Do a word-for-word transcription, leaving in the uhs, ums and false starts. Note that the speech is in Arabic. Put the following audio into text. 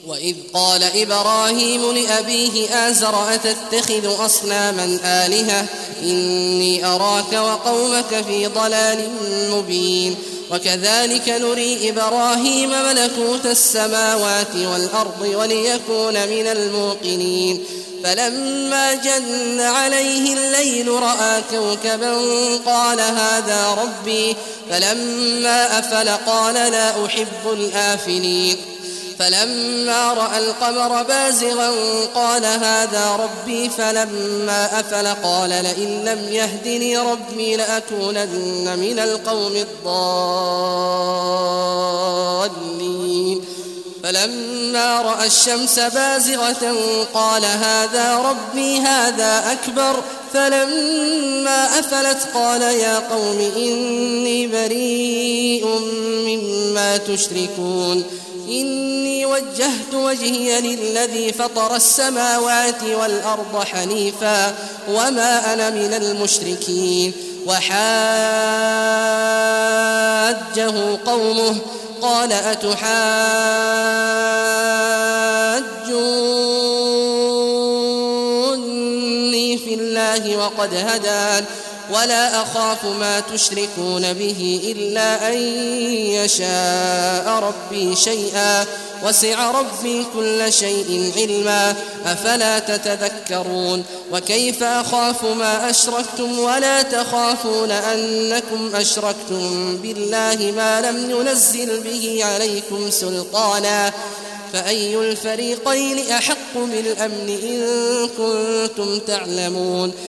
وإذ قال إبراهيم لأبيه آزر أتتخذ أصناما آلهة إني أراك وقومك في ضلال مبين وكذلك نري إبراهيم ملكوت السماوات والأرض وليكون من الموقنين فلما جن عليه الليل رأى كوكبا قال هذا ربي فلما أفل قال لا أحب الآفلين فلما رأى القمر بازغا قال هذا ربي فلما أفل قال لئن لم يهدني ربي لأكونن من القوم الضالين فلما رأى الشمس بازغة قال هذا ربي هذا أكبر فلما أفلت قال يا قوم إني بريء مما تشركون إني وجهت وجهي للذي فطر السماوات والأرض حنيفا وما أنا من المشركين وحاجه قومه قال أتحاجوني في الله وقد هدان ولا أخاف ما تشركون به إلا أن يشاء ربي شيئا وسع ربي كل شيء علما أفلا تتذكرون وكيف أخاف ما أشركتم ولا تخافون أنكم أشركتم بالله ما لم ينزل به عليكم سلطانا فأي الفريقين أحق بالأمن إن كنتم تعلمون